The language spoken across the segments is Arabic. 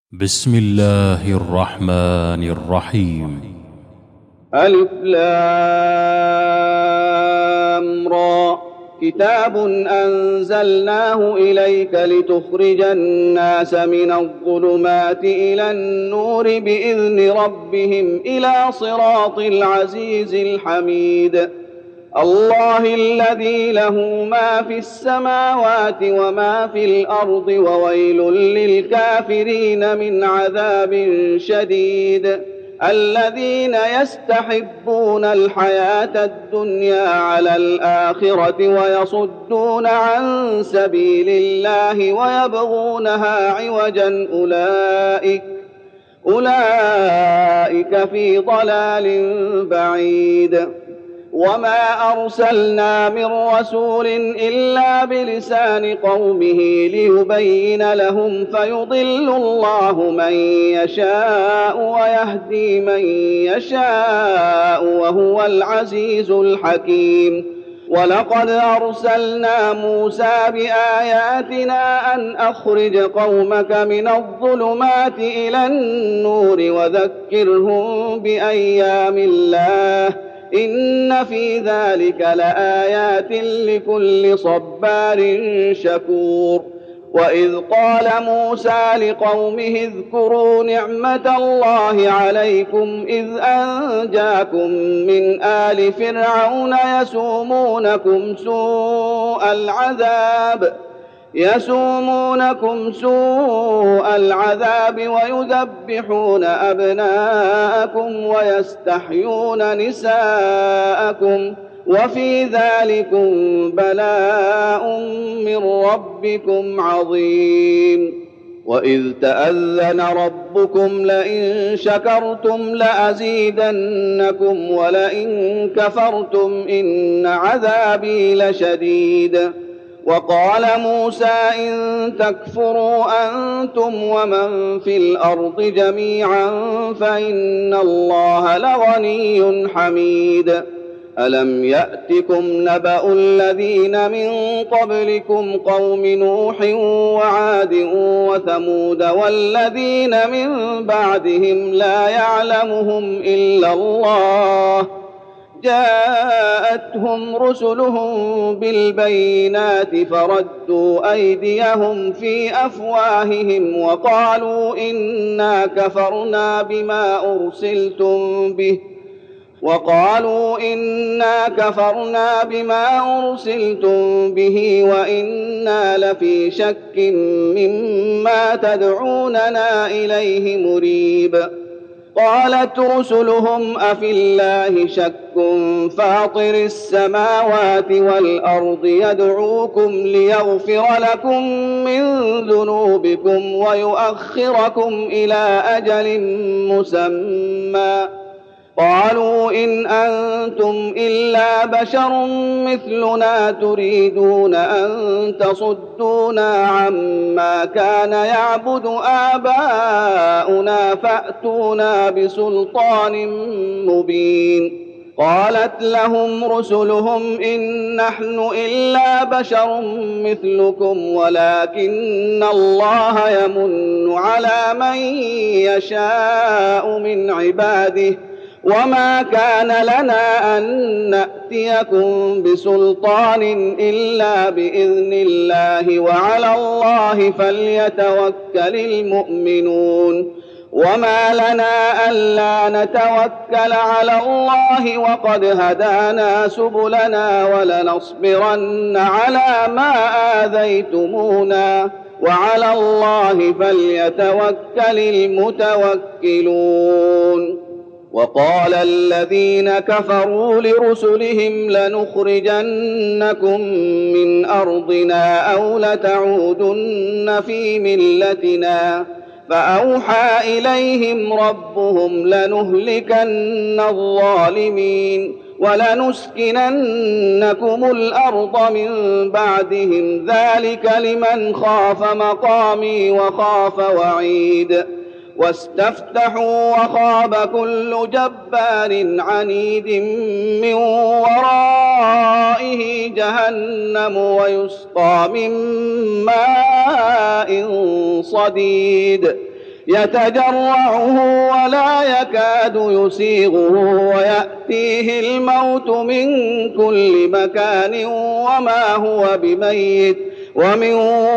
بسم الله الرحمن الرحيم. ألف لام را كتاب أنزلناه إليك لتخرج الناس من الظلمات إلى النور بإذن ربهم إلى صراط العزيز الحميد. الله الذي له ما في السماوات وما في الأرض وويل للكافرين من عذاب شديد. الذين يستحبون الحياة الدنيا على الآخرة ويصدون عن سبيل الله ويبغونها عوجا أولئك في ضلال بعيد. وما أرسلنا من رسول إلا بلسان قومه ليبين لهم فيضل الله من يشاء ويهدي من يشاء وهو العزيز الحكيم. ولقد أرسلنا موسى بآياتنا أن أخرج قومك من الظلمات إلى النور وذكرهم بأيام الله إن في ذلك لآيات لكل صبار شكور. وإذ قال موسى لقومه اذكروا نعمة الله عليكم إذ أنجاكم من آل فرعون يسومونكم سوء العذاب ويذبحون أبناءكم ويستحيون نساءكم وفي ذلكم بلاء من ربكم عظيم. وإذ تأذن ربكم لئن شكرتم لأزيدنكم ولئن كفرتم إن عذابي لشديد. وقال موسى إن تكفروا أنتم ومن في الأرض جميعا فإن الله لغني حميد. ألم يأتكم نبأ الذين من قبلكم قوم نوح وعاد وثمود والذين من بعدهم لا يعلمهم إلا الله جاءتهم رسلهم بالبينات فردوا أيديهم في أفواههم وقالوا إنا كفرنا بما أرسلتم به وإنا لفي شك مما تدعوننا إليه مريب. قالت رسلهم أفي الله شك فاطر السماوات والأرض يدعوكم ليغفر لكم من ذنوبكم ويؤخركم إلى أجل مسمى قالوا إن أنتم إلا بشر مثلنا تريدون أن تصدونا عما كان يعبد آباؤنا فأتونا بسلطان مبين. قالت لهم رسلهم إن نحن إلا بشر مثلكم ولكن الله يمن على من يشاء من عباده وما كان لنا أن نأتيكم بسلطان إلا بإذن الله وعلى الله فليتوكل المؤمنون. وما لنا ألا نتوكل على الله وقد هدانا سبلنا ولنصبرن على ما آذيتمونا وعلى الله فليتوكل المتوكلون. وقال الذين كفروا لرسلهم لنخرجنكم من أرضنا أو لتعودن في ملتنا فأوحى إليهم ربهم لنهلكن الظالمين ولنسكننكم الأرض من بعدهم ذلك لمن خاف مقامي وخاف وعيد. واستفتحوا وخاب كل جبار عنيد من ورائه جهنم ويسقى من ماء صديد يتجرعه ولا يكاد يسيغه ويأتيه الموت من كل مكان وما هو بميت ومن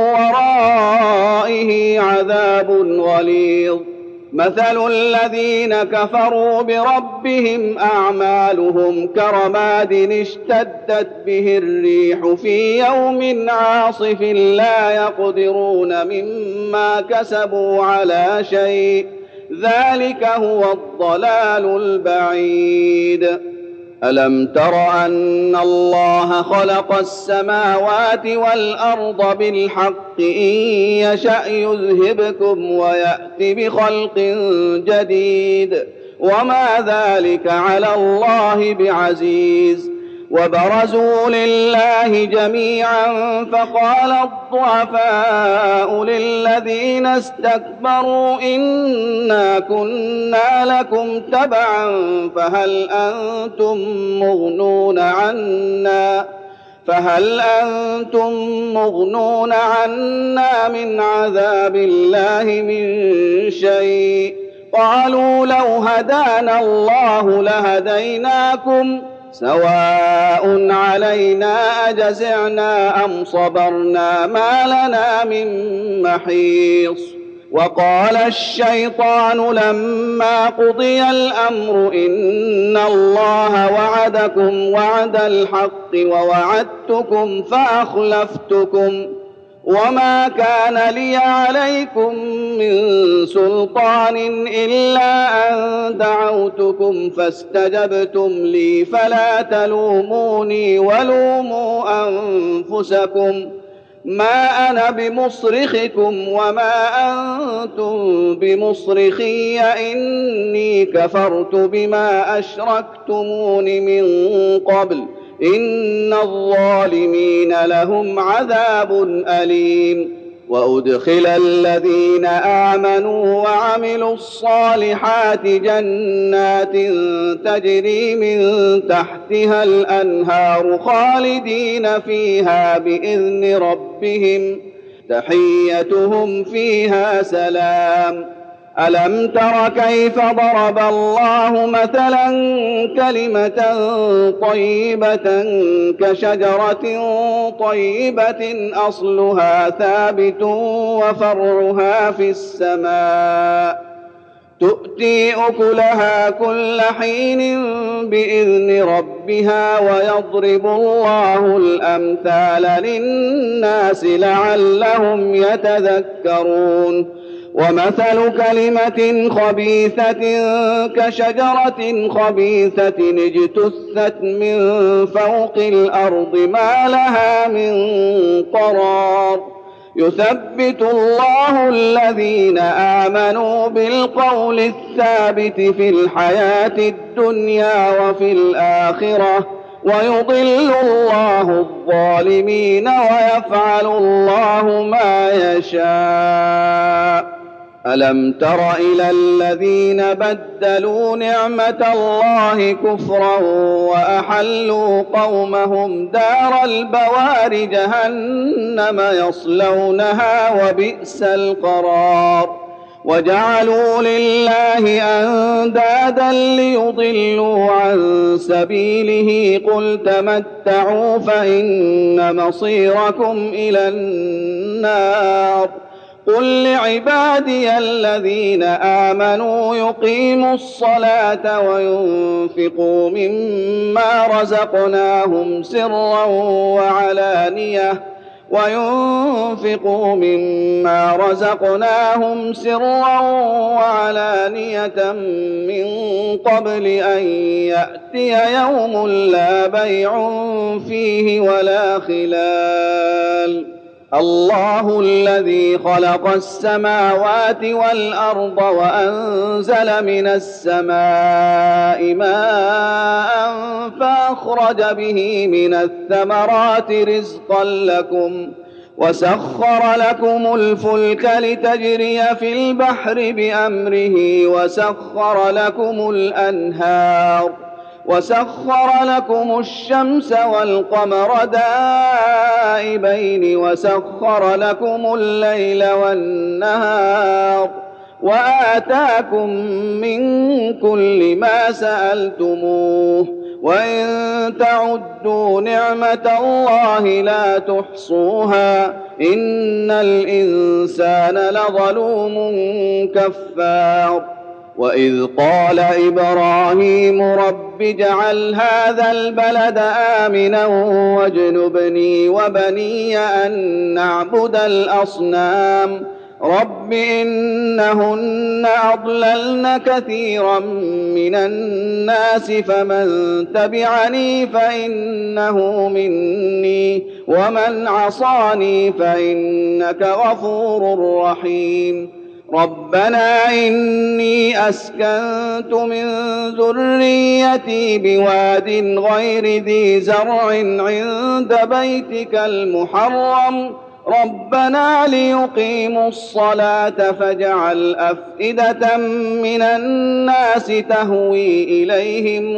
ورائه عذاب غليظ مثل الذين كفروا بربهم أعمالهم كرماد اشتدت به الريح في يوم عاصف لا يقدرون مما كسبوا على شيء ذلك هو الضلال البعيد ألم تر أن الله خلق السماوات والأرض بالحق إن يشأ يذهبكم ويأت بخلق جديد وما ذلك على الله بعزيز وبرزوا لله جميعا فقال الضعفاء للذين استكبروا إنا كنا لكم تبعا فهل أنتم مغنون عنا من عذاب الله من شيء قالوا لو هدانا الله لهديناكم سواء علينا أجزعنا أم صبرنا ما لنا من محيص وقال الشيطان لما قضي الأمر إن الله وعدكم وعد الحق ووعدتكم فأخلفتكم وما كان لي عليكم من سلطان إلا أن دعوتكم فاستجبتم لي فلا تلوموني ولوموا أنفسكم ما أنا بمصرخكم وما أنتم بمصرخي إني كفرت بما أشركتمون من قبل إن الظالمين لهم عذاب أليم وأدخل الذين آمنوا وعملوا الصالحات جنات تجري من تحتها الأنهار خالدين فيها بإذن ربهم تحيتهم فيها سلام ألم تر كيف ضرب الله مثلا كلمة طيبة كشجرة طيبة أصلها ثابت وفرعها في السماء تؤتي أكلها كل حين بإذن ربها ويضرب الله الأمثال للناس لعلهم يتذكرون ومثل كلمة خبيثة كشجرة خبيثة اجتثت من فوق الأرض ما لها من قرار يثبت الله الذين آمنوا بالقول الثابت في الحياة الدنيا وفي الآخرة ويضل الله الظالمين ويفعل الله ما يشاء ألم تر إلى الذين بدلوا نعمة الله كفرا وأحلوا قومهم دار البوار جهنم يصلونها وبئس القرار وجعلوا لله أندادا ليضلوا عن سبيله قل تمتعوا فإن مصيركم إلى النار قل لعبادي الذين آمنوا يقيموا الصلاة وينفقوا مما رزقناهم سرا وعلانية من قبل أن يأتي يوم لا بيع فيه ولا خلال الله الذي خلق السماوات والأرض وأنزل من السماء ماء فأخرج به من الثمرات رزقا لكم وسخر لكم الفلك لتجري في البحر بأمره وسخر لكم الشمس والقمر دائبين وسخر لكم الليل والنهار وآتاكم من كل ما سألتموه وإن تعدوا نعمة الله لا تحصوها إن الإنسان لظلوم كفار وإذ قال إبراهيم رب اجعل هذا البلد آمنا واجنبني وبني أن نعبد الأصنام رب إنهن أضللن كثيرا من الناس فمن تبعني فإنه مني ومن عصاني فإنك غفور رحيم ربنا إني أسكنت من ذريتي بواد غير ذي زرع عند بيتك المحرم ربنا ليقيموا الصلاة فاجعل أفئدة من الناس تهوي إليهم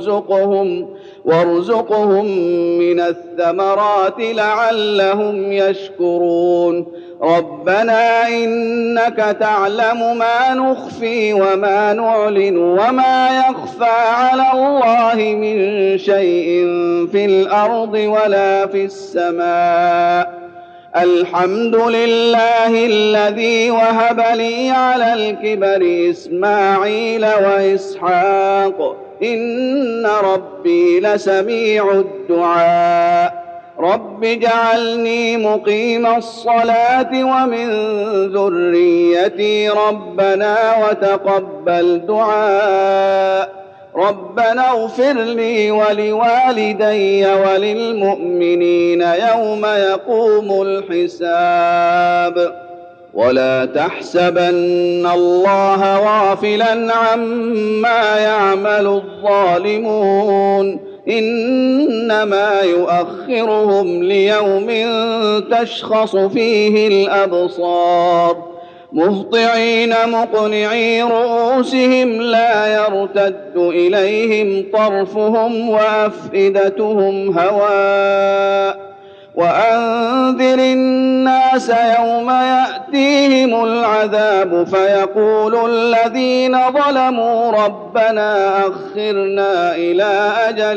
وارزقهم من الثمرات لعلهم يشكرون ربنا إنك تعلم ما نخفي وما نعلن وما يخفى على الله من شيء في الأرض ولا في السماء الحمد لله الذي وهب لي على الكبر إسماعيل وإسحاق إن ربي لسميع الدعاء رب اجعلني مقيم الصلاة ومن ذريتي ربنا وتقبل دعاء ربنا اغفر لي ولوالدي وللمؤمنين يوم يقوم الحساب ولا تحسبن الله غافلا عما يعمل الظالمون إنما يؤخرهم ليوم تشخص فيه الأبصار مهطعين مقنعي رؤوسهم لا يرتد إليهم طرفهم وأفئدتهم هواء وأنذر الناس يوم يأتيهم العذاب فيقول الذين ظلموا ربنا أخرنا إلى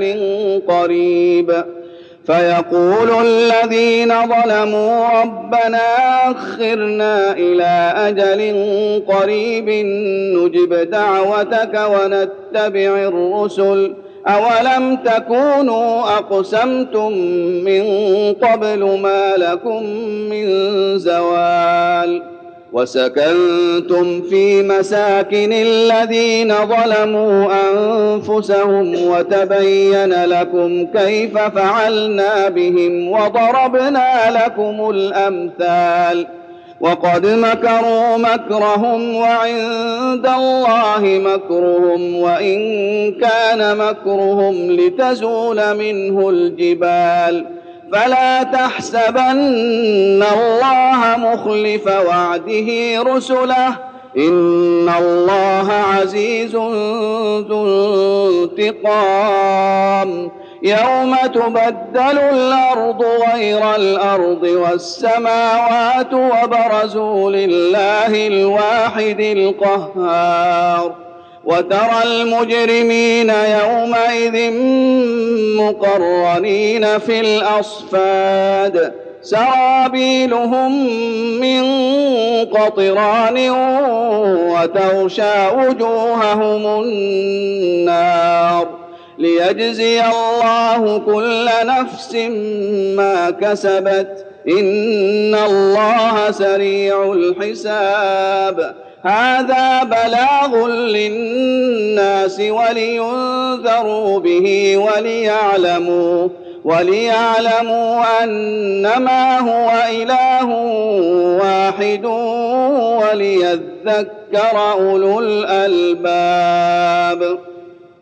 أجل قريب نجب دعوتك ونتبع الرسل أولم تكونوا أقسمتم من قبل ما لكم من زوال وسكنتم في مساكن الذين ظلموا أنفسهم وتبين لكم كيف فعلنا بهم وضربنا لكم الأمثال وقد مكروا مكرهم وعند الله مكرهم وإن كان مكرهم لتزول منه الجبال فلا تحسبن الله مخلف وعده رسله إن الله عزيز ذو انتقام يوم تبدل الأرض غير الأرض والسماوات وبرزوا لله الواحد القهار وترى المجرمين يومئذ مقرنين في الأصفاد سرابيلهم من قطران وتغشى وجوههم النار ليجزي الله كل نفس ما كسبت إن الله سريع الحساب هذا بلاغ للناس ولينذروا به وليعلموا أنما هو إله واحد وليذكر أولو الألباب